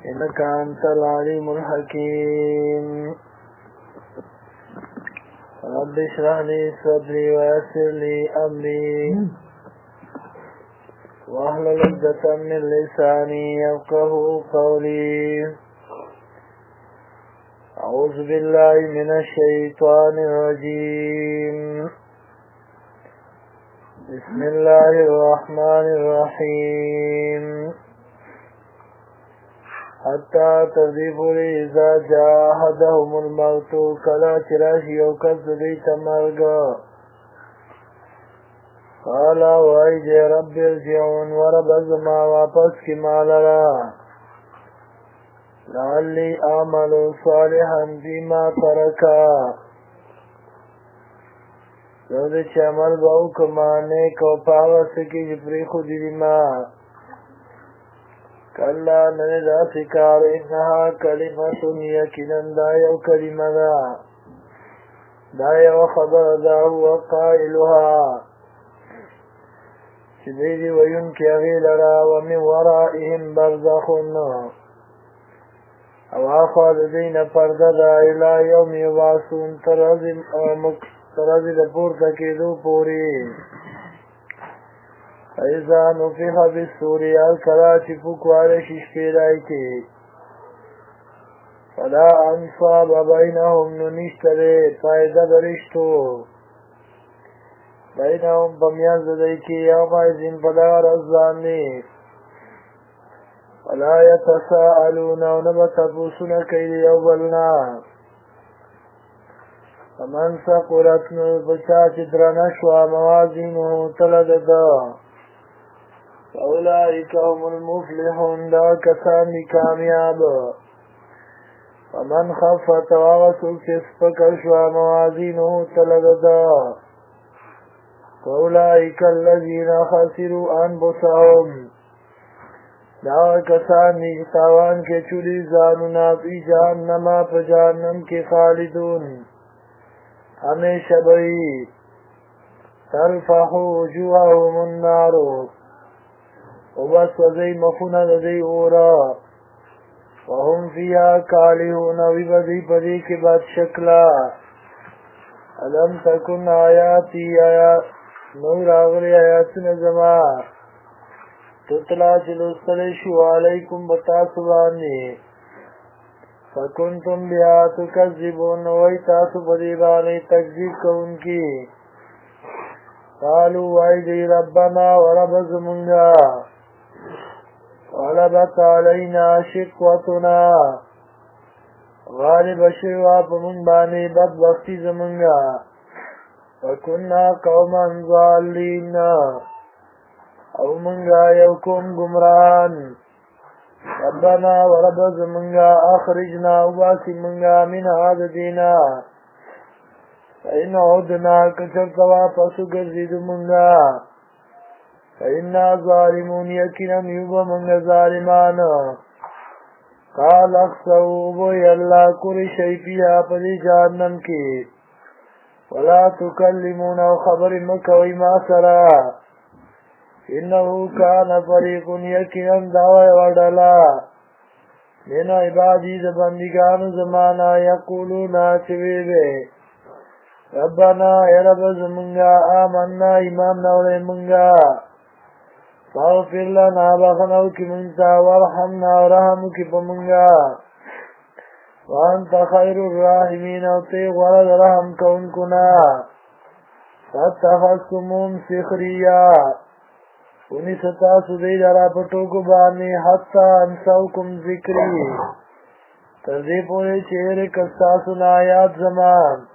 إنك أنت العليم الحكيم. رب اشرح لي صدري ويسر لي أمري واحلل عقدة من لساني يفقهوا قولي. أعوذ بالله من الشيطان الرجيم. بسم الله الرحمن الرحيم. حتى تذيب لي إذا جاء أحدهم الموت كلا چراشی او کس دیت مرگ قال وایجے رب ارجعون ورب ازما واپس کی مالرا لعلی اعمل صالحا فيما ترکا زود چه عمل باو کمانے کو پاوس کی جپری خودی دیما کلا نندا سکار انہا کلمت یکنن دا یو کلمہ دا یو خبر دا هو قائلها چدیدی وین کی اغیلرا ومن ورائهم برزخن او آخواد دین پرده دا الى یوم یبعثون ترازی دا پورتا کی دو پوری ایزا نفخ بالصور الکلا چپکوار ششکیرائی کی فلا انصاب بینهم ننشتره فائدہ برشتو بینهم پمیاز دائی کی یوم ایزن پدار ازانی فلا یتساءلون ونبتفوسن کئی یوبلنا فمن سقرت نبچا چدرنشوا موازینه تلددا فأولئك هم المفلحون دا کسانی کامیاب. ومن خفت وغسل کسپکشوا موازینه تلددا فأولئك الذين خسروا انفسهم دا کسانی تاوان کے چولی زانونا فی جہنما پا جہنم کے خالدون ہمیشہ بئی تلفح وجوههم النار وبس وزي مخونا لدي اورا وهم فيها كالهون وبدي بدي کے بعد شکلا علم تکن آیاتی نور آغلی آیاتنا زما تطلع جلوستلشو علیکم بتاسبانی فکنتم بها تکذبون ویتاسو بدیبانی تکذیب کون کی قالوا وایدی ربنا ورب زمنگا غلبت علینا شقوتنا غالب شوا پمون بانی بدبختی زمنگا وکننا قوما ضالین او منگا یوکم گمران ربنا ورب زمنگا اخرجنا وباسی منگا من هذا دینا فإن عدنا کچرتوا پسو گرزید منگا فإنا ظالمون یقینا یوب منگا ظالمان قال اخسو بوی اللہ کری شیفیہ پدی جہنم کی ولا تکلمون او خبر مکوی ما سرا انہو کان فریق یقینا دعوی وردلا من عبادی زبندگان زمانا یقولونا چویبے ربنا یا رب زمنگا آمنا ایمان نوڑے منگا فاغفر لنا بخنو کی منتا ورحمنا ورحمو کی پمنگا وانت خیر الراحمین او تیغ ورد رحم کون کنا فاتخذتمون سخریا انی ستاسو دی لرا پٹو کو بانی حتی انسوکم ذکری تردی پوری چہرے کستاسو نایات زمان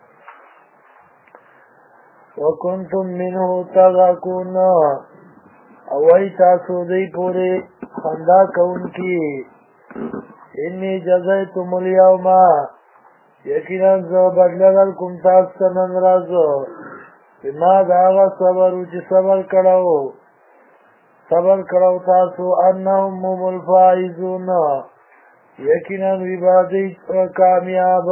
وکنتم منه تغاکون اوائی تاسو دی پوری خندا کون کی انی جزیتم الیوما یقینا زو بدلگل کم تاستا من رازو بما داغا صبرو چی صبر کرو تاسو انہم هم الفائزون یقینا ویبادی کامیاب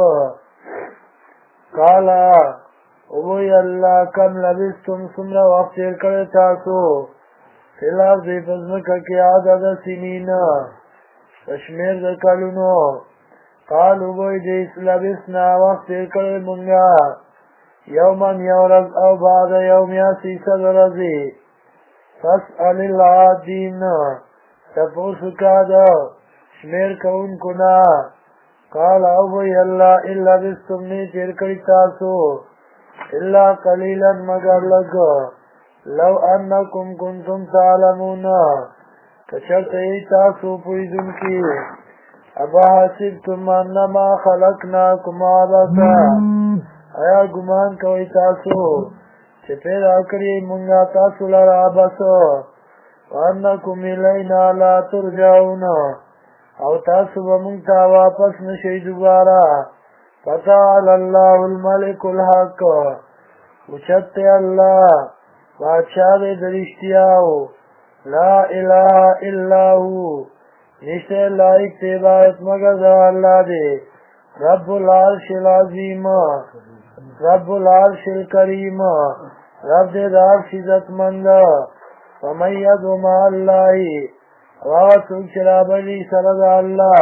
قالا اوی اللہ کم لبستم سمرا وقت تیر کرے تاسو فی الارض فزمکا کی عدد سنین شمیر د کلونو قالو بوی دیس لبسنا وقت تیر کړی مونږه یومن یو ورځ او بعد یوم یا 300 ورځې فاسأل العادین تپوس کا د شمیر کوونکو نه قال او بوی الله الا بستم نی تیر کړی تاسو الا قلیلا مگر لږ لو انکم کنتم تعلمون کچرته تاسو پوهیدونکي ابا حسبتم انما خلقناکم عبثا آیا ګمان کوئ تاسو چې پیدا کړی مونږه تاسو لره عبث وانکم الینا لا ترجعون او تاسو به مونږ ته واپس نشئ دوباره فتعالى الله الملك الحق اوچت الله بادشاہ دې د رښتیاو لا اله الا هو نشته لایق دی عبادت مگر د الله دی رب العرش العظیم رب العرش الکریم رب دې د عرش عزتمند ومن يدع مع الله څوک چې رابلي سره د الله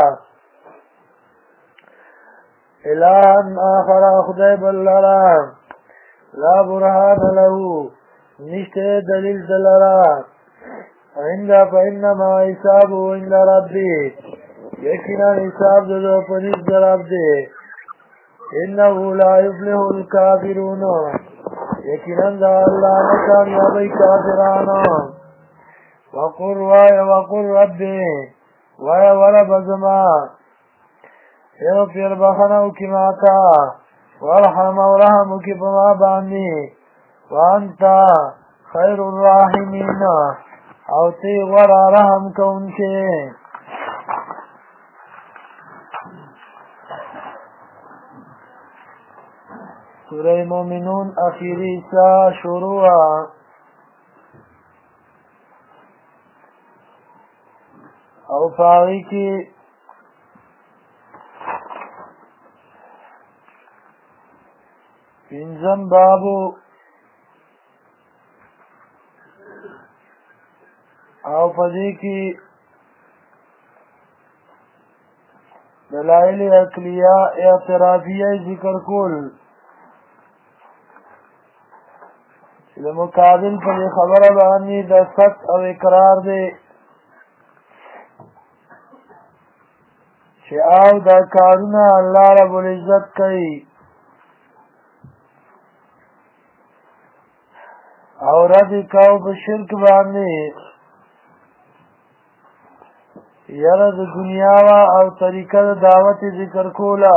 الهن آخر خدای بل لرا لا برهان له نشته دلیل دلرا عند فإنما حسابه عند ربي یقینا حساب دو پنځ دراب دی انه لا يفلح الكافرون یقینا الله نه کامیابی کافرانو وقل ربي ورب زما اغفر بخنو کی ماتا ورحم ورحمو کی پما باندی وانتا خیر الراحمین او تی ورا رحم کون کے سورہ مومنون اخیری سا شروع او پاگی کی پنځم بابو او پدې کې دلائل عقلیه اعتراضیه ذکر کول چې د مقابل په خبره باندې د صد او اقرار دی چې او دا کارونه الله رب العزت کوي او رد کاو په شرک باندې یاره د دنیا او طریقه د دعوت ذکر کولا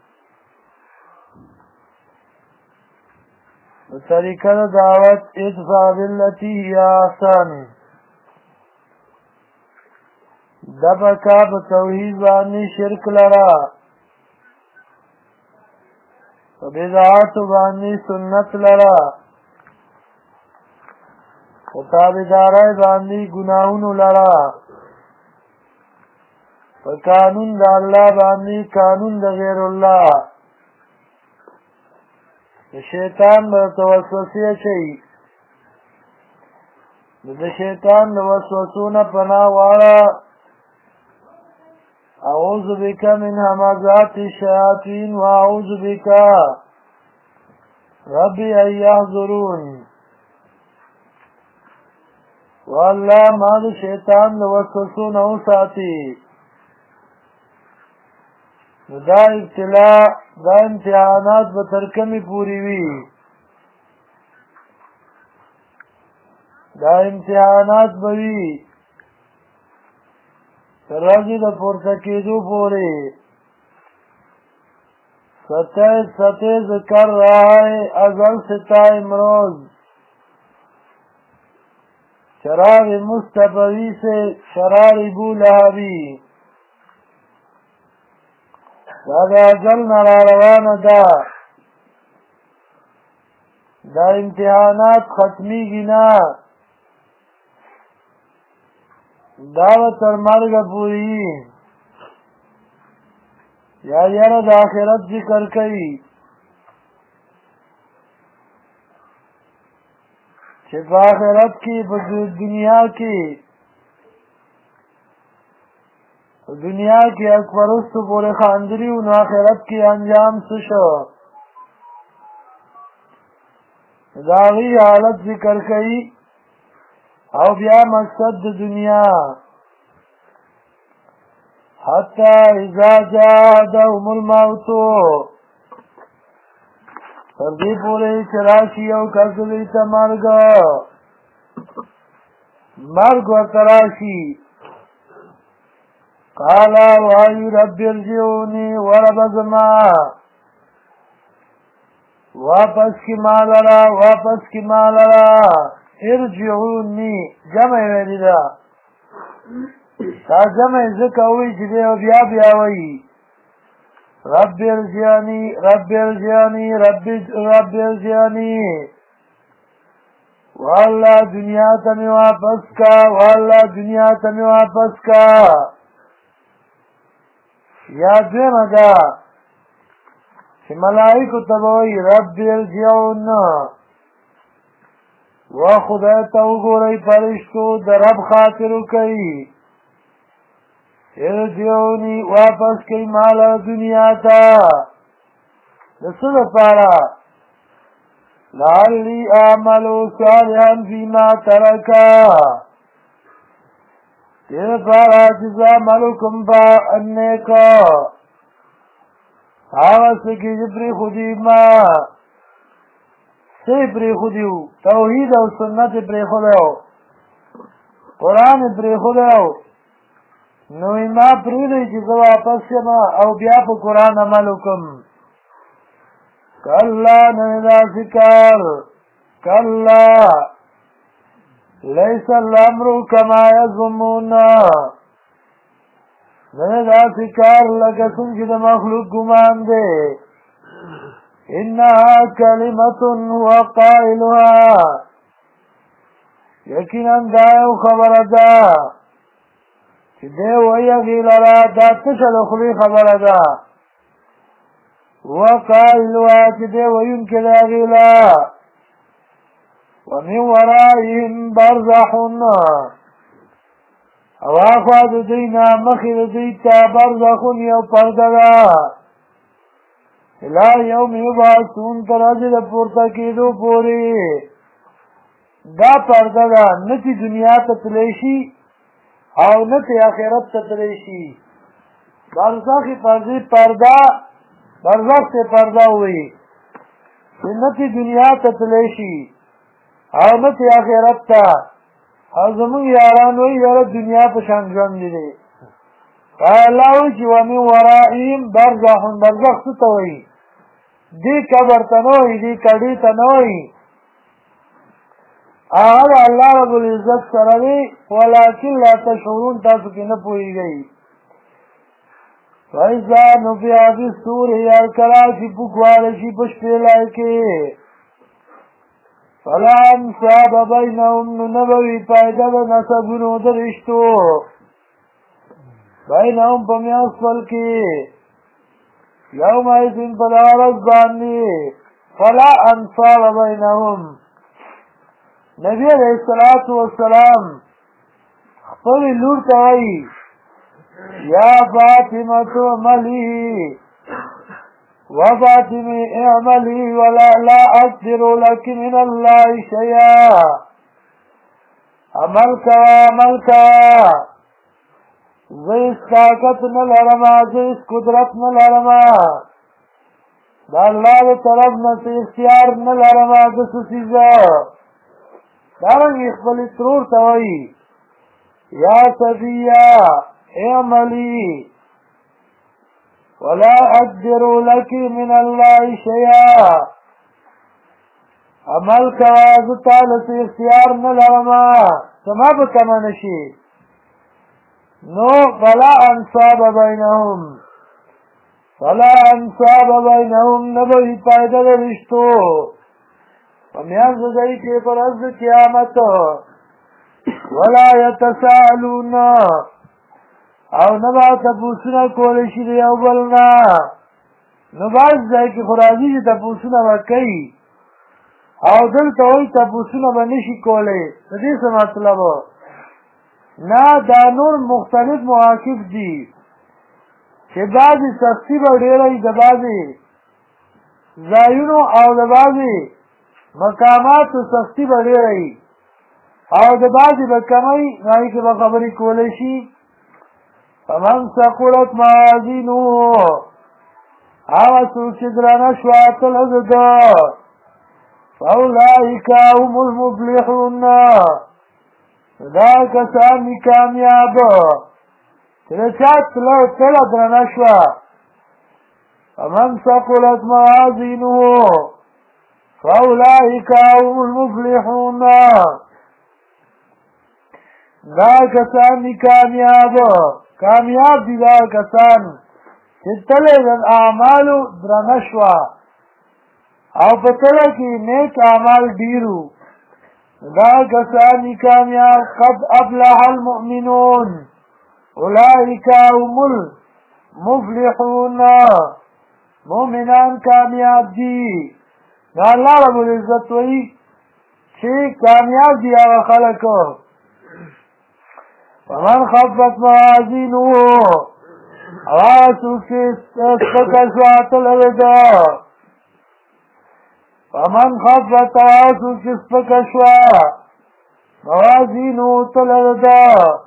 د طریقه د دعوت ادفع بالتي هي احسن دبکا په توحید باندې شرک لرا په بدعات باندې سنت لرا او تابعدارای باندې ګناهونو لرا په قانون د الله باندې قانون د غیر الله د شیطان د وسوسې شي د شیطان د وسوسو نه پناه واړه اعوذ بک من همزات الشیاطین واعوذ بک ربي ان يحضرون والله ما د شیطان د وسوسو نه وساتي دا ابتلاء دا امتحانات به تر کمې پورې وي دا امتحانات به وي تر ورځې د پورته کېدو پورې ستیز کر رہا ہے ازل سے تائم روز شرار مصطفی سے شرار ابو لہبی دا ازل نرا روان دا امتحانات ختمی گنا دا تر مرگ پوری یا یاره د آخرت ذکر کوي چې په آخرت کې په دنیا کې دنیا کې اکبرستو پورې خاندلی و نو آخرت کې انجام څه شو د هغې حالت ذکر کوي او بیا مقصد د دنیا حتی اذا جاءهم الموت تر دې پورې چې راشي یو کس دوی ته مرګ ورته راشي قال وای رب ارجعوني ورب زما واپس کی مالرا ارجعوني جمع ویلی دا جمع ذکر ہوئی چې دی بیا وی رب ارجعوني والله دنیا ته می واپس کا یا دیمه دا چې ملائکو ته به وایي رب ارجعون و خدای ته وګورئ فرشتو د رب خاطر وکړئ ارجعوني واپس کړئ مال دنیا ته د څه لپاره لعلی اعمل صالحا فيما ترک دې لپاره چې زه عمل وکړم نیک هغه څه کې چې پرېښودي ما څه یې پرېښودي وو توحید او سنت یې پرېښودی و قرآن یې پرېښودی و نو ما پرېږدئ چې زه واپس یم او بیا په قرآن عمل وکړم کلا نه داسې کار کلا لیس الامر کما یظنون نه داسې کار لکه څنګه چې د مخلوق ګمان دی انها کلمة هو قائلها یقینا دا یو خبره ده چې دی وایي هغې لره دا تشه د خولې خبره ده هو قائلها چې دی ویونکی د هغې له ومن ورائهم برزخ او اخوا د دوی نه مخې د دوی ته برزخ یو پرده ده الی یوم یبعثون تر ورځې د پورته کېدو پورې دا پرده ده نه چې دنیا ته تللی شي او نه چې آخرت ته تللی شي برزخي برزخ ته پرده وایي چې نه چې دنیا ته تللی شي او نه چې آخرت ته او زمونږ یاران وایي یاره دنیا په شان ژوند دی الله وایي چې ومن ورائهم برزخ څه ته وایي دې قبر ته نه وایي دې کډې ته نه وایي هغه الله رب العزت سره دی ولکن لا تشعرون تاسو کې نه پوهېږئ فإذا نفخ فی الصور هر کله چې پوکوالی شي په شپېلۍ کې فلا انساب بینهم نو نه به وي پایده د نسبونو د رشتو بینهم په میانځ خپل کې یومئذ په دغه ورځ باندې فلا انساب بینهم نبی علیه الصلاة والسلام خپلې لور ته وایي یا فاطمة اعملی وفاطمه اعملی ولا لا اقدر لك من الله شيئا عمل کوا زیس طاقت نلرما زیس قدرت نلرما دا اللہ دا طرف نسی اختیار نلرما دس سیزا دارنگی اخبالی ترور توائی یا صفیہ اعملی ولا اقدر لك من الله شيئا عمل کوا زتا لسی اختیار نلرما سما بکما نشی نو فلا انصاب بینهم نبوی پایده رشتو ومیانز دائی که پر از قیامت ولا یتسالون او نبا تپوسونه کولی شي د یو بل نه نو بعض ځای کې خو راځي چې تپوسونه به کوي او دلته وایي تپوسونه به نه شي کولی د دې څه مطلب نه دا نور مختلف مواقف دي چې بعضې سختي به ډېره وي د بعضې ځایونو او د بعضې مقاماتو سختي به ډېره وي او د بعضې به کمی هغې کې به خبرې کولی شي فمن ثقلت موازینه هغه څوک چې درنه شوه تله د ده فاولئک هم المفلحون دا کسان دي کامیاب چې د چا تله درنه شوه فمن ثقلت موازینه فاولئک هم المفلحون دا کسان دي کامیاب دي دا کسان چې تله د اعمالو درنه شوه او په تله کې نیک اعمال ډیرو دا کسان دي کامیاب قد افلح المؤمنون اولئک هم المفلحون مؤمنان کامیاب دي دا الله رب العزت وایي چې کامیاب دي هغه خلک ومن خفت موازینه هغه څوک چې سپکه شوه تله د ده فمن خفت هغه څوک چې سپکه شوه موازینه تله د ده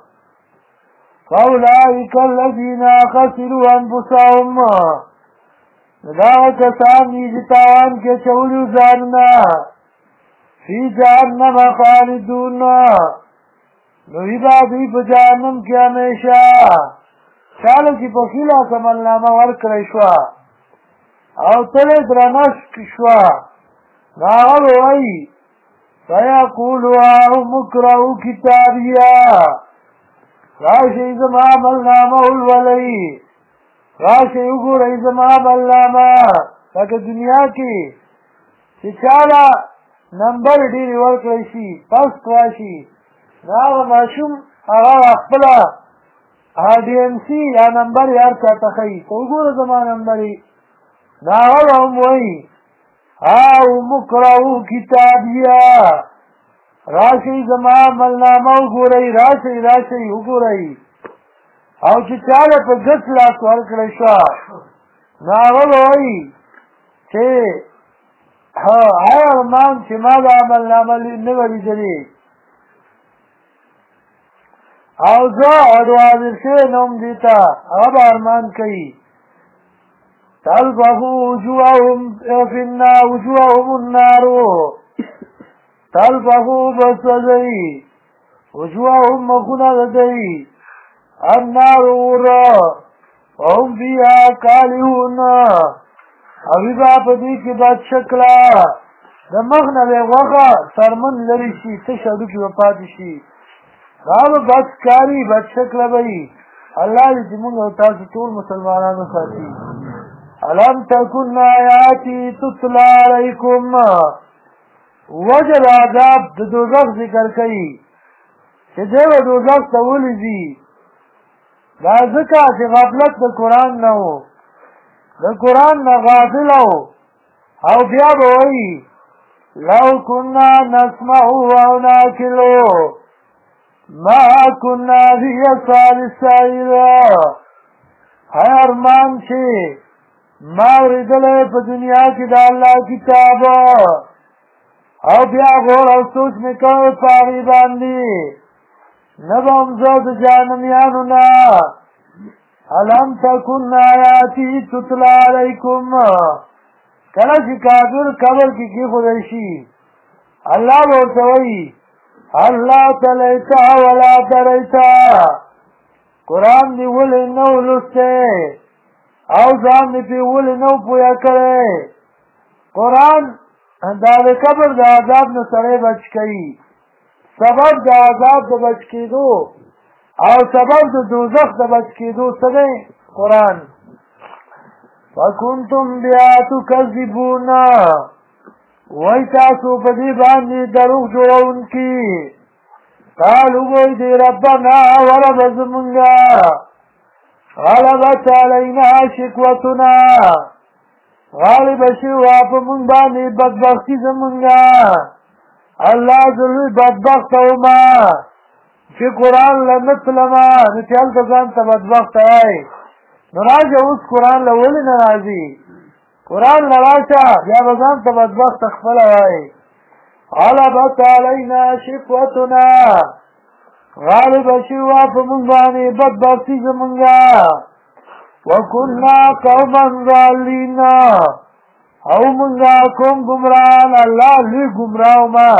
فاولئک الذین خسروا انفسهم دا کسان دي چې تاوان کې اچولي ځانونه فی جهنم خالدون نو وی با دوی په جهنم کې همیشه چاله چې په ښي لاس عملنامه ورکړی شوه او تله درنه شوه نو هغه به وایي فیقول هاؤم اقرءوا کتابیه راشئ زما عملنامه ولولئ راشئ وګورئ زما عملنامه لکه دنیا کې چې چاله نمبر ډېرې ورکړی شي فسټ راشي نو هغه ماشوم هغه خپله DMC یا نمبر یې هر چا ته ښیي ته وګوره زما نمبر یې نو هغه به هم وایي هاؤم اقرءوا کتابیه راشئ زما عملنامه وګورئ راشئ وګورئ او چې چاله په ګس لاس ورکړی شوه نو هغه به وایي چې ارمان چې ما دا عملنامه نه وه لیدلې او زه حاضر شوی نه وم دې ته هغه به ارمان کوي تلفح وجوههم النار تلفح بسوځوي وجوههم مخونه د دوی النار اور وهم فیها کالحون او وی به په دې کې بد شکله د مخ نه به غوښه څرمن لرې شي تش هډوکي به پاتې شي دا به بد ښکاري بد شکله به وي الله دې زموږ او تاسو ټول مسلمانانو ساتي الم تکن آیاتي تتلی علیکم وجه د عذاب د دوزخ ذکر کوي چې دی به دوزخ ته ولې ځي دا ځکه چې غفلت د قرآن نه و د قرآن نه غافل او بیا به وایي لو کنا نسمع او ناکلو ما کنا فی اصحاب السعیر هی ارمان چې ما اورېدلی په دنیا کې د الله کتاب او بیا غور او سوچ مې کوی په هغې باندې نه به هم زه د جهنمیانو نه الم تکن آیاتي تتلی علیکم کله چې کافر قبر کې کېښودی شي الله به ورته وایي الله تلیته ولا دریته قرآن دې ولې نه و لوستی او ځان دې پرې ولې نه و پویه کړی قرآن دا د قبر د عذاب نه سړی بچ کوي سبب د عذاب د بچ کېدو او سبب د دوزخ د بچ کېدو څه دی قرآن فکنتم بیا تکذبون وای تاسو په دې باندې دروغ جوړونکي قالوا وای دې ربنا ورب زمونږه غلبت علینا شکوتنا غالب شوه په مونږ باندې بدبختي زمونږه الله زلوی بدبخت وما چې قرآن لنتلما نو چې هلته ځان ته بدبخت وای نو راځه اوس قرآن له ولې نه راځي قرآن له راشه بیا به ځان ته بدبخت خپله وایي غلبت علینا شقوتنا غالب شوه په مونږ باندې بدبختي زمونږه وکنا قوما ضالین او مونږه قوم ګمراهان الله لوی ګمراه ما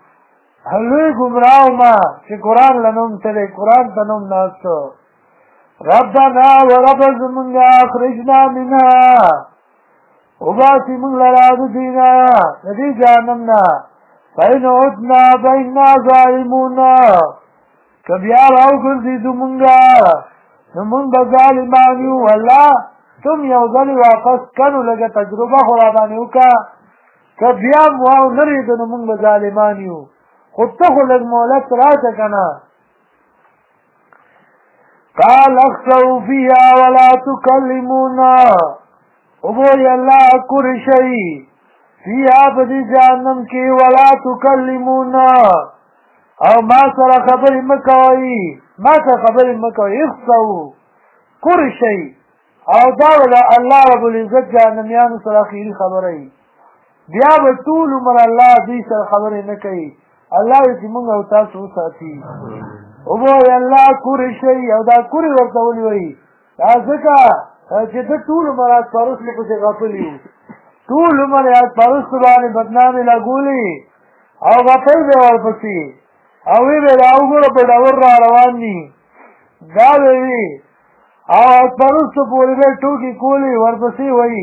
چې قرآن له نوم تللی قرآن ته نوم ناستو ربنا ورب زمونږه اخرجنا منها وباسي مونږ لره د دینه د دې جهنم نه فإن عدنا فإنا ظالمون که بیا راوګرځېدو مونږه نو مونږ به ظالمان یو الله تم یو ځلې واپس کړو لږه تجربه خو را باندې وکړه که بیا م نه رېږدو نو مونږ به ظالمان یو خو ته خو لږ مهلت راشه که نه قال اخسئوا فيها ولا تكلمون وبوی الله کور شي فيها بدی جهنم کې ولا تكلمون او ما سره خبرې مکوئ ما سره خبرې مکوئ اخسئوا کور شي او دا ولا الله رب العزت جهنميانو سره اخیری خبره بیا به ټول عمر الله دې سره خبرې نه کوي الله دې موږ او تاسو وساتي او وای الله کور شي او دا کور ورته ولي وای دا ځکه چې د ټول عمر پرست په څه غفلی ټول عمر یې پرست باندې بدنامي لګولي او غفل به ورپسې او وی به راوګړو په ډور را روان دي دا وی او پرست پورې به ټوکی کولی ورپسې وای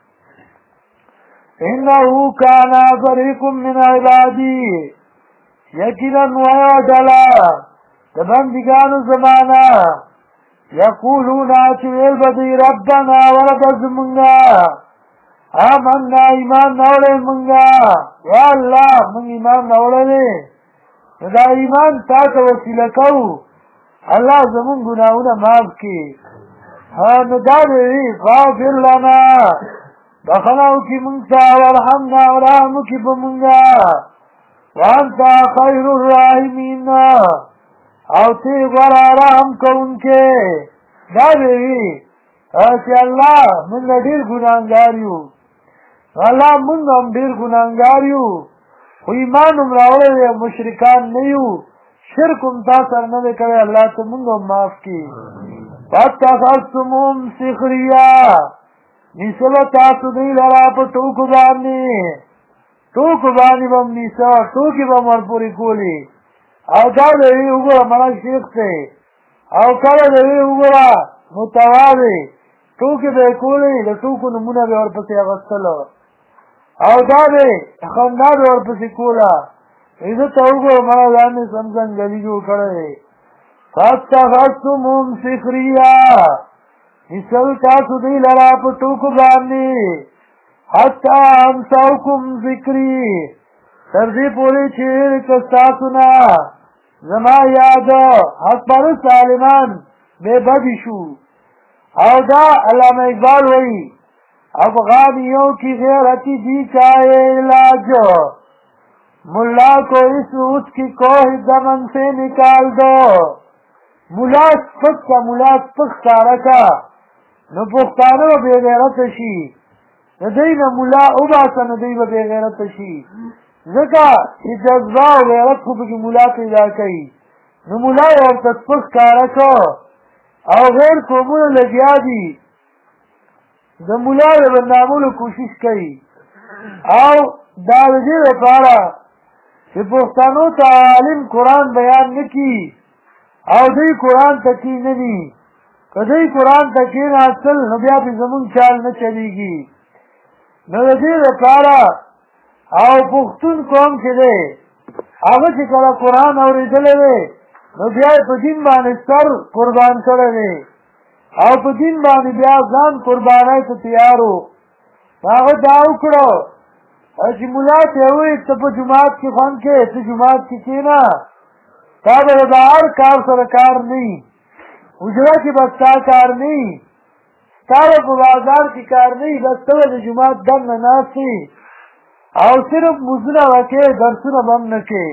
انه کان فريق من عبادي یقینا ویا دلا د بندګانو زمانہ یقولون چې بدی ربنا ولد زمونږه آمنا ایمان نوړې مونږه یا الله مونږ ایمان نوړې دا ایمان تاسو وسیله کوو الله زمون ګناونه معاف کړي ها نو دا دی غافر لنا بخلاو کی مونږه ورحمنا ورحم کی بمونږه وانت خیر الراحمین او تی غره رحم کوونکې دا دی چې الله مونږ ډیر ګناهګار یو الله مونږ هم ډیر ګناهګار یو خو ایمان هم راوړی مشرکان نه یو شرک هم تا سره نه دی کړی الله ته مونږ هم معاف کړي فاتخذتموهم سخریا نیسه تاسو دوی لرا په ټوکو باندې به هم نیسه ټوکې به هم ورپورې کولې او دا د وی وګوره مړه شیخ دی او کله د وی وګوره متواضع ټوکې به یې کولې د ټوکو نومونه به ورپسې اخیستلو او دا دی خندا به ورپسې کوله زه ته وګوره مړه ځان مې سمزنګلي جوړ کړی دی فاتخذتموهم سخریا نیسل تاسو دوی لرا په ټوکو باندې حتی انسوکم ذکري تر دې پورې چې ستاسو نه زما یاد حق پرست عالمان بے بدی شو او دا علامہ اقبال وئی افغانیوں کی غیرتی دی کا علاج ملا کو اس کی کوہ دمن سے نکال دو ملا سپک کا ملا سپک سارکا نو پختانو بے غیرت شي ندی نه ملا اوباسه ندی بے غیرت شي ځکه چې جذبه او غیرت خو پکې ملا پیدا کوي نو ملا یې ورته سپک ښکاره کړ او غیر قومونه لګیا دي د ملا د بدنامولو کوشش کوي او دا د دې لپاره چې پښتنو ته عالم قرآن بیان نه کړي او دوی قرآن ته کې نه دي که دوی قرآن ته کېناستل نو بیا پې زمونږ چال نه چلېږي نو د دې لپاره او پښتون قوم چې دی هغه چې کله قرآن اورېدلی دی نو بیا یې په دین باندې سر قربان کړی دی او په دین باندې بیا ځان قربانۍ ته تیار و هغه دا وکړو چې ملا ته یې وویل ته په جومات کې خوند کې ته جومات کې کښېنه تا به د هر کار سره کار نه وي حجره کې به ستا کار نه وي ستا به په بازار کې کار نه وي بس ته به د جومات دننه ناست وي او صرف مزونه وکې درسونه به هم نه کې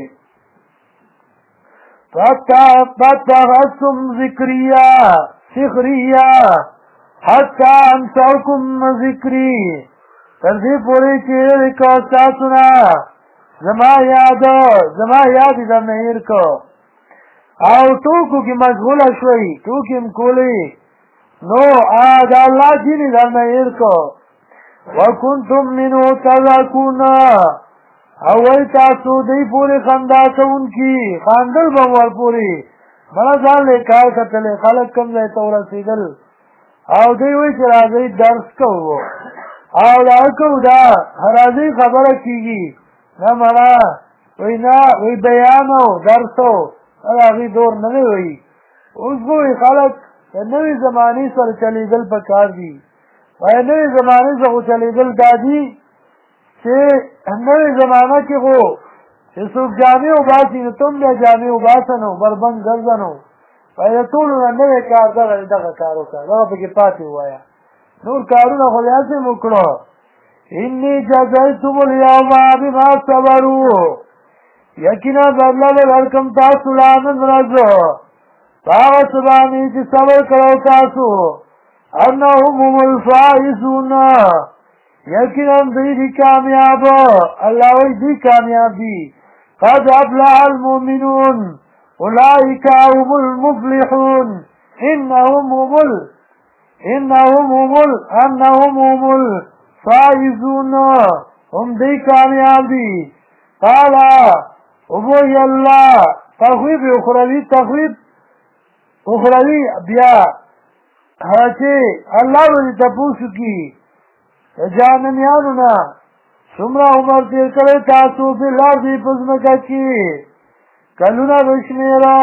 فاتخذتم سخریا حتی انسوکم ذکری تر دې پورې چې هېر کړه ستاسو نه زما یاد یې درنه هېر کړ او ټوکو کې مشغوله شوئ ټوکې م کولې نو د الله دین یې درنه هېر کړ وکنتم منه تضحکون او وایي تاسو دی پورې خندا کوونکي خاندل به م ورپورې مړه ځان له کار کتلې خلک کوم ځای ته ورسېدل او دوی وایي چې راځئ درس کوو او دا کوو دا راځئ خبره کېږي نه مړه وایي نه وایي بیان او درس او هغې دور نه دی وایي اوس به وایي خلک د نوې زمانې سره چلېدل پکار دي وایي نوې زمانې سره خو چلېدل دا دي چې نوې زمانه کې خو چې څوک جامې وباسي نو تم بیا جامې وباسه نو بربند ګرځه نو وایي د ټولو نه نوی کار دغه کار وکړه دغه پکې پاتې ووایه نور کارونه خو داسې مو کړو اني جزیتم الیوم بما صبروا یقینا بدله به درکړم تاسو له نن ورځ په هغه څه باندې چې صبر کړی تاسو انهم هم الفائزون یقینا دوی دي کامیاب الله وایي دوی کامیاب دي قد افلح المؤمنون اولئک هم المفلحون انهم هم الفائزون هم دوی کامیاب دي قال ابوی الله تخویب اخروی بیا چې الله ولې تپوسو کی جانمیانو نه څومره عمر تېر کړی تاسو په الارض په ځمکه کې کلونه وشمېره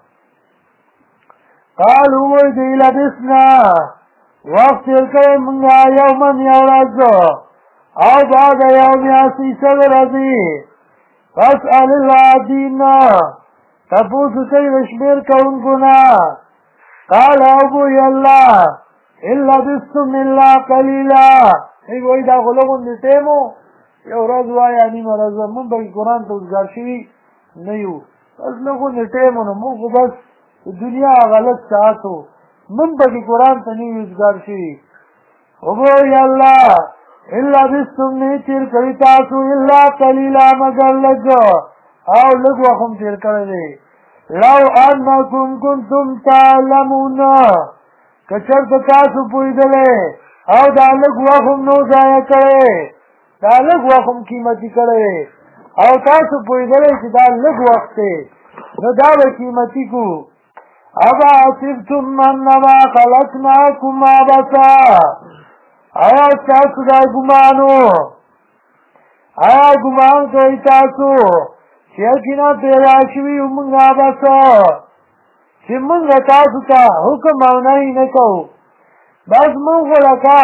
قالو وایي دوی لبسنا وخت تېر کړی مونږ یومن یو ورځ او بعد یوم څه ورځې فاسأل العادین تپوسو کوي د شمېر کوونکو نه قال ابوی الله ان لبثتم الا قلیلا ای وایي دا خو لږ ټیم و یو ورځ وایه نیمه ورځ مونږ به قرآن ته وزګار شوي نه یو بس لږ ټیم و نو مونږ خو بس دنیا غلط ساعت و مونږ به قرآن ته نه یو وزګار شوي ابوی الله ان لبثتم نه تېر کړي تاسو الا قلیلا مګر لږ او لږ وخت هم تېر کړی دی لو انکم کنتم تعلمون که چېرته تاسو پوهېدلی او دا لږ وخت هم نو ضایع کړی دا لږ وخت هم قیمتي کړی او تاسو پوهېدلی چې دا لږ وخت دی نو دا به قیمتي کړو ابا حسبتم انما خلقناکم عبثا آیا تاسو دا ګمان کوئ تاسو چې یقینا پیدا شوي یو موږ عبثا چې موږ تاسو ته حکم او نهي نه کوو بس موږ خو لکه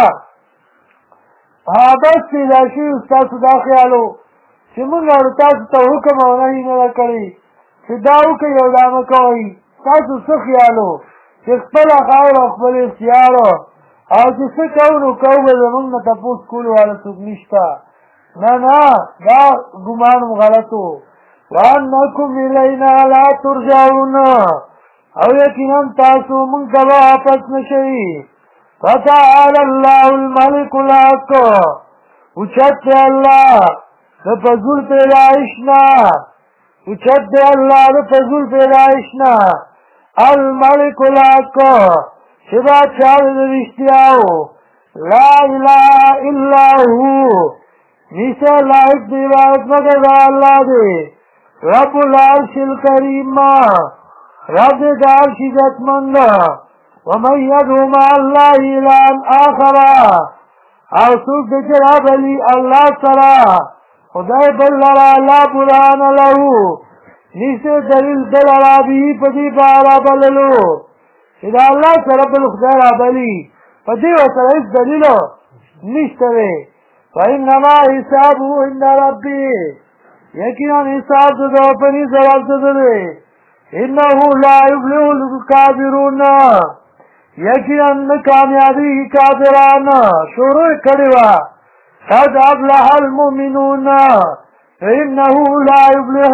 بس پیدا شوي ستاسو دا خیال و چې موږ تاسو ته حکم او نهي نه ده کړی چې دا وکئ او دا مه کوئ ستاسو څه خیال و چې خپله خاوره او خپل اختیار او چې څه کوو نو کوو به زمونږ نه تپوس کولو والا څوک نشته نه دا ګمان م غلط و وانکم الینا لا ترجعون او یقینا تاسو مونږ ته به واپس نه شئ فتعالی الله الملک الحق اوچت دی الله د فضول پیدایش نه اوچت دی الله د فضول پیدایش نه الملک الحق چې بادشاه د رښتیا و لا اله الا هو نشته لایق د عبادت مګر د الله دی رب العرش الکریم رب د عرش عزتمند ومن يدعو مع الله الها آخر او څوک دی چې رابلي الله سره خدای بل لره لا برهان له نشته دلیل د لره به په دې باره بللو چې د الله سره بل خدای رابلي په دې ورته هېڅ دلیل نشته دی فإنما حسابه عند ربي یقینا حساب د ده په نزد رب د ده دی انه لا یفلح الکافرون یقینا نه کامیابېږي کافران شروع یې کړې وه قد افلح المؤمنون فإنه لا یفلح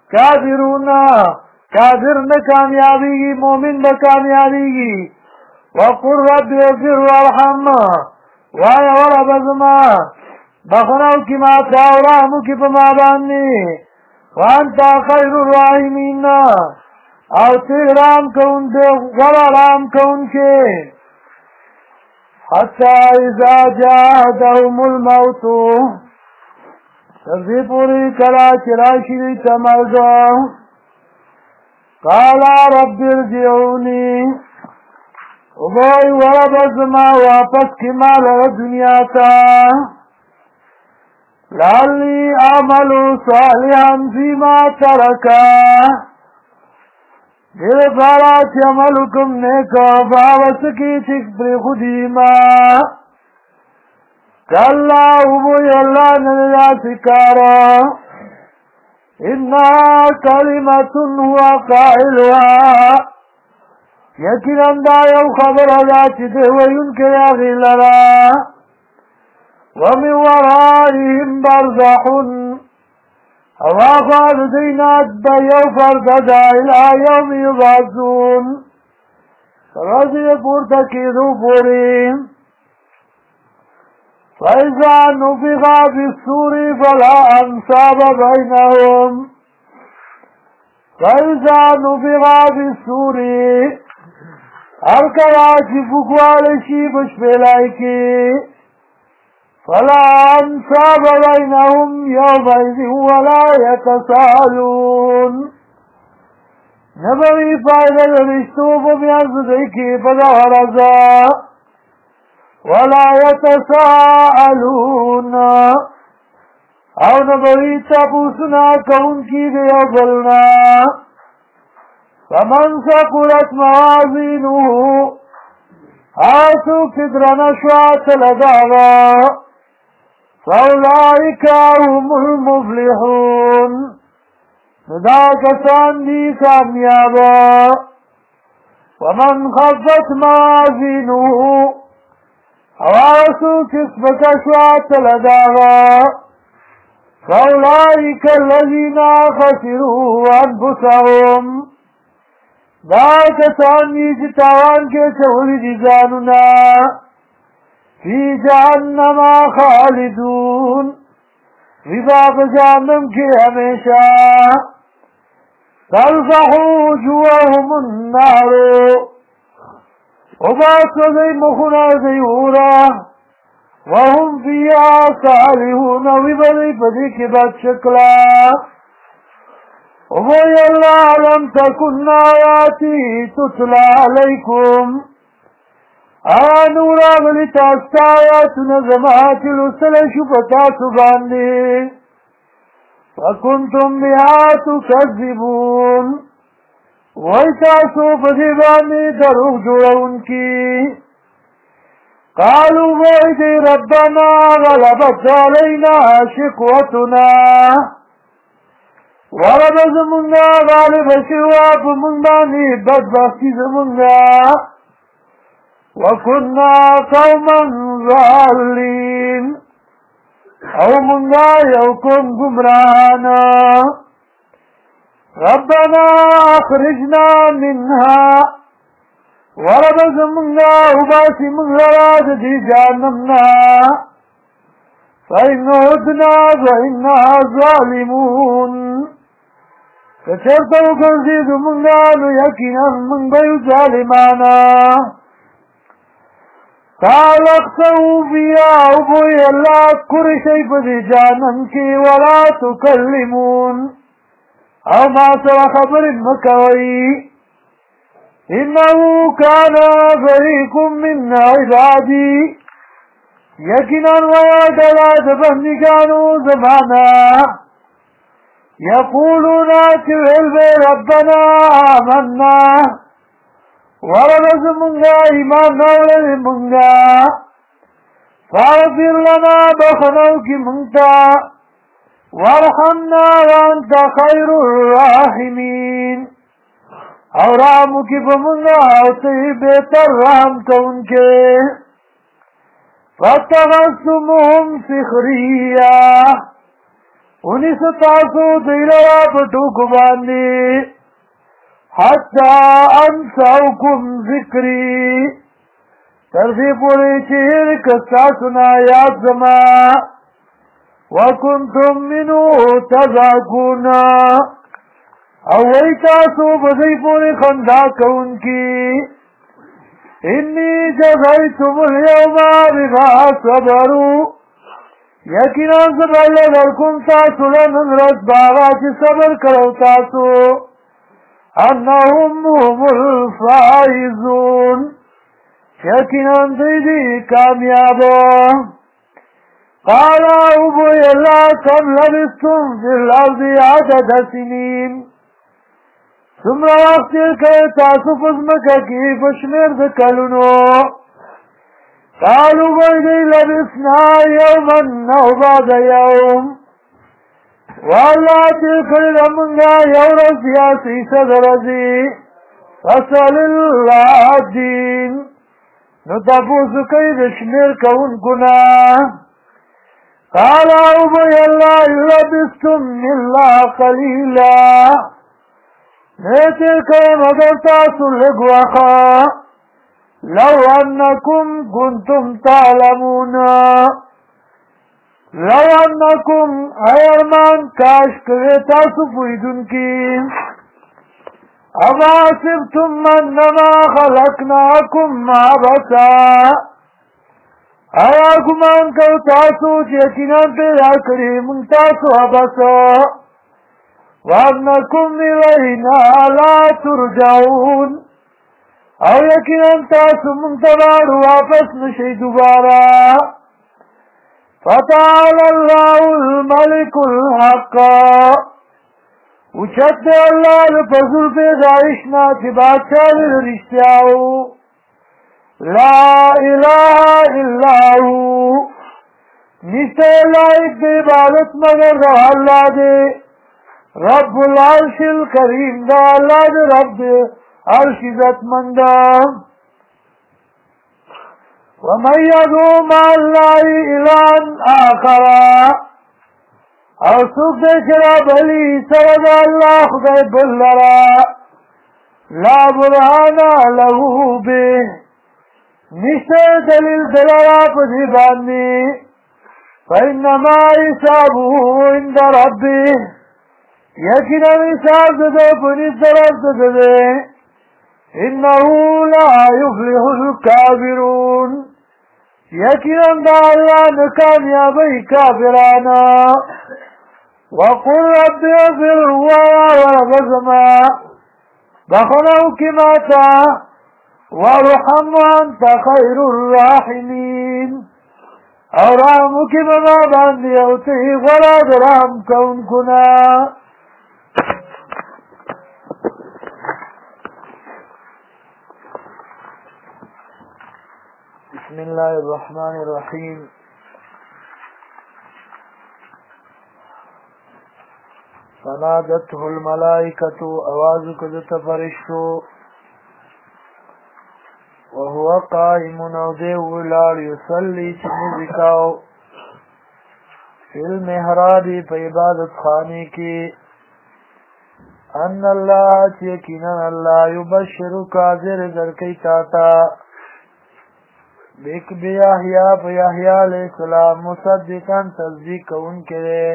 الکافرون کافر نه کامیابېږي مؤمن به کامیابېږي وقل رب اغفر وارحم وایا ورب زما بخنو کی ما تا ورحمو کی پا ما بانی وانتا خیر الراحمین او تی رام کون دے غرا رام کون کے حتی اذا جاہدهم الموت تردی پوری کلا چراشی دیتا مرگا قالا رب ارجعونی وبوئی ورب ازما واپس کی مال دنیا تا لعلی عملو صالحا فیما ترکا دیر پارا چی عملکم نیکا باوس کی چک پر خودی ما کاللہ وبوئی اللہ نجا سکارا انہا کلمت ہوا قائلها یقیناً دا یو خبر دا چی دوئی ان کے آغی لرا ومن ورائهم برزخ اواقع دینات دا یو فرد دا الى یوم یبعثون رضی پورتا کی دو پوری فَإِذَا نُفِخَ فِي الصُّورِ فَلَا أَنْسَابَ بَيْنَهُمْ فَإِذَا نُفِخَ فِي الصُّورِ ہر کلا چی فکوالشی بشپیلائی کی فَلَا أَنْسَابَ بَيْنَهُمْ يَوْمَئِذٍ وَلَا يَتَسَأَلُونَ نبوی فائدہ رشتو بمیانز دیکی پدا ورزا ولا يتساءلون او نبوی تپوسنا کون کی دیا بلنا فمن ثقلت موازینه آسو کدرن شوات لداغا فاولئک هم المفلحون ندا کسان دی کامیابا ومن خفت موازینه اواسو کسب کشوات لداغا فاولائک الذین خسروا انفسهم دا کسانی جتاوان کے چولی دی جانونا فی جہنم خالدون وفاق جہنم کے ہمیشہ تلفح وجوہهم النار وباس دی مخنا دی اورا وهم فيها صالحون وبدی پدی کی بات شکلا وبوی اللہ لم تکن آیاتی تتلا علیکم آنورا ولی تاستا آیات نظمات الاسل شپتا سباندی فکنتم بها تکذبون وَإِتَاسُوا فَدِبَانِ دَرُوْ جُوَرُونَ کی قالوا وَإِدِ رَبَّنَا غَلَبَتْ عَلَيْنَا شِقْوَتُنَا ورب زمونگا غالب شواب منبانی بدبختی زمونگا وَكُنَّا قَوْمًا ضَالِّينَ او منگا یوکم گمرانا ربنا اخرجنا منها ورب زمنا وباسی مغراد دی جانمنا فإن عدنا فإنا ظالمون کچرتو کرزی زمنا نو یقینا من بیو ظالمانا قال اقصوا فيها وبوی اللہ کرشی پدی جانم کی ولا تکلمون او ما سر خبر مکوئی انہو کانا فریق من عبادی یقینا ویادلات بندگانو زمانا یقولون چویل بے ربنا آمنا ورب زمونگا ایمان نولد منگا فاغفر لنا بخنو کی منگتا وارحمنا وانت خیر الراحمین اور رحم کی بمنگا اسی بہتر رحم کون کے فتغسمهم سخریا انہی ستاسو دیلوا پٹوک باندی حتی انساؤکم ذکری ترغی پوری چیر کستاسنا یاد زما وکنتم منو تضاکونا او وی تاسو بزی پوری خندا کون کی انی جزیتم اليوم بما صبروا یقینا زبال درکم تاسو لنن رس باغا چی صبر کرو تاسو انهم هم الفائزون یقینا دیدی کامیابا قال ابوی اللہ کم لبستم فی الارض عدد سنین سمرا وقت تیر تاسو فزمکا کی بشمیر دکلونو قالوا بيدي لبسنا يوما او بعد يوم والله تلك لمنها يورا سياسي صدرزي فصل الله الدين نتفوز كيد شمير كون كنا قال ابي الله لبستم الا قليلا نتلك مدر تاسو لقوخا لو انکم کنتم تعلمون لو انکم ایرمان کاش کرے تاسو پویدن کی اما سبتم انما خلقناکم عبسا ایا گمان کو تاسو یقیناً پیدا کری من تاسو عبسا وانکم الینا لا ترجعون او یقینا تاسو منتظر واپس نشي دوباره فتعالى الله الملك الحق وچت الله لفظل پیدایشنا چې بادشاہ رښتیاو لا اله الا هو نشته لایق د عبادت مگر الله دی رب العرش الكريم دا الله دی رب عرش عزت مندا ومن يدعو مع الله إلها آخر او څوک دې چې رابلي سره د الله خدای بل لرا لا برهان له به نشته دلیل دلرا په دې باندې فإنما حسابه عند ربه یقینا حساب دې په دې طرف ده إنه لا يفلح الكافرون يكنا الله نكاميابي كافرانا وقل رب اغفر ورب السماء بخنو كماتا وارحم وانت خير الراحمين أرامك بما باندي أوتي ولا درام كون كنا بسم الله الرحمن الرحيم فنادته الملائكة آواز كذت فرشتو وهو قائم نودي ولار يصلي چمزكاو في المحراب فعبادت خاني کی ان الله يقينا الله يبشرك ذر ذركي تاتا بیک بیاحیا بیاحیا علیہ السلام مصدقاً تصدیق کون کرے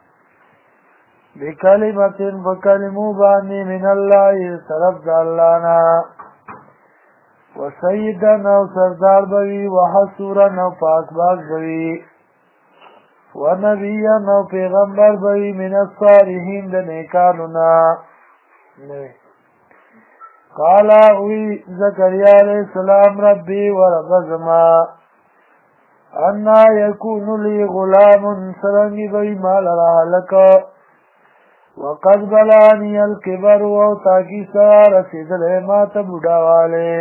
بکلمتن بکلمو بانی من اللہ طرف دا اللہ نا وسیدن او سردار بوی وحسورن او پاکباز بوی ونبیان او پیغمبر بوی من الصالحین دا نیکانونا قال اوی زکریا علیہ السلام ربی ورب زما انا یکون لی غلام سرنگی بی مال رحلک وقد بلانی الكبر و تاکی سرا رسید ما تبوداوالے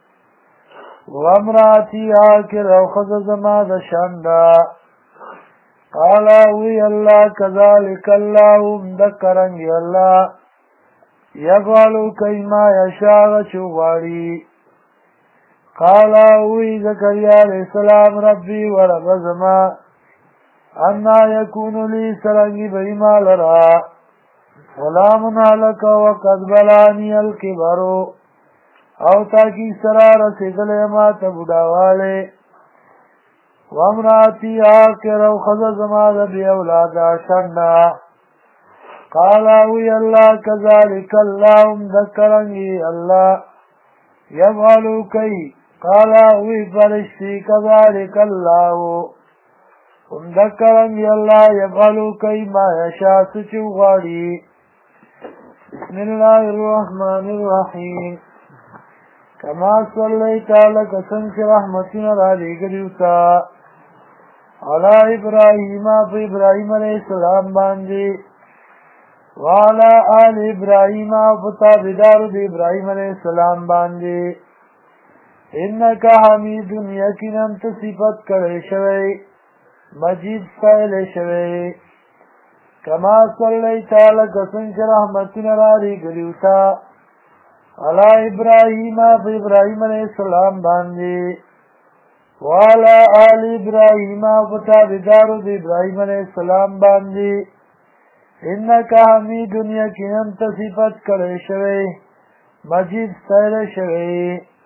وامراتی آکر او خز زما دشاندا قال اوی اللہ کذالک اللہ مدکرنگی اللہ یفعلو کئما یشاغ چوغاری قال اوی زکریا علیہ السلام ربی ورب زما انا یکون لی سرنگی بیما لرا غلام علک وقد بلانی الكبرو او تاکی سرا رسیدل ما تبوداواله وامراتی آکر او خضر زمان بی اولادا شننا قالاوی اللہ کذالک اللہم ذکرنگی اللہ یفعلو کئی قالاوی فرشتی کذالک اللہ ذکرنگی اللہ یفعلو کئی ما یشا سچو غاڑی بسم اللہ الرحمن الرحیم کما صلیت لک سنک رحمتنا رالی گریوتا علی ابراہیم فی ابراہیم علیہ السلام باندی وعلا آل ابراہیم فتابدار دی ابراہیم علیہ السلام باندی انکا حمید یقینا صفت کرے شوی مجید فائل شوی کما صلیت لک سنک رحمتنا رالی گریوتا علی ابراہیم فی ابراہیم علیہ السلام باندی وعلا آل ابراہیم فتابدار دی ابراہیم علیہ السلام باندی انکا حمید یقینا صفت کرے شوی مجید ستائل شوی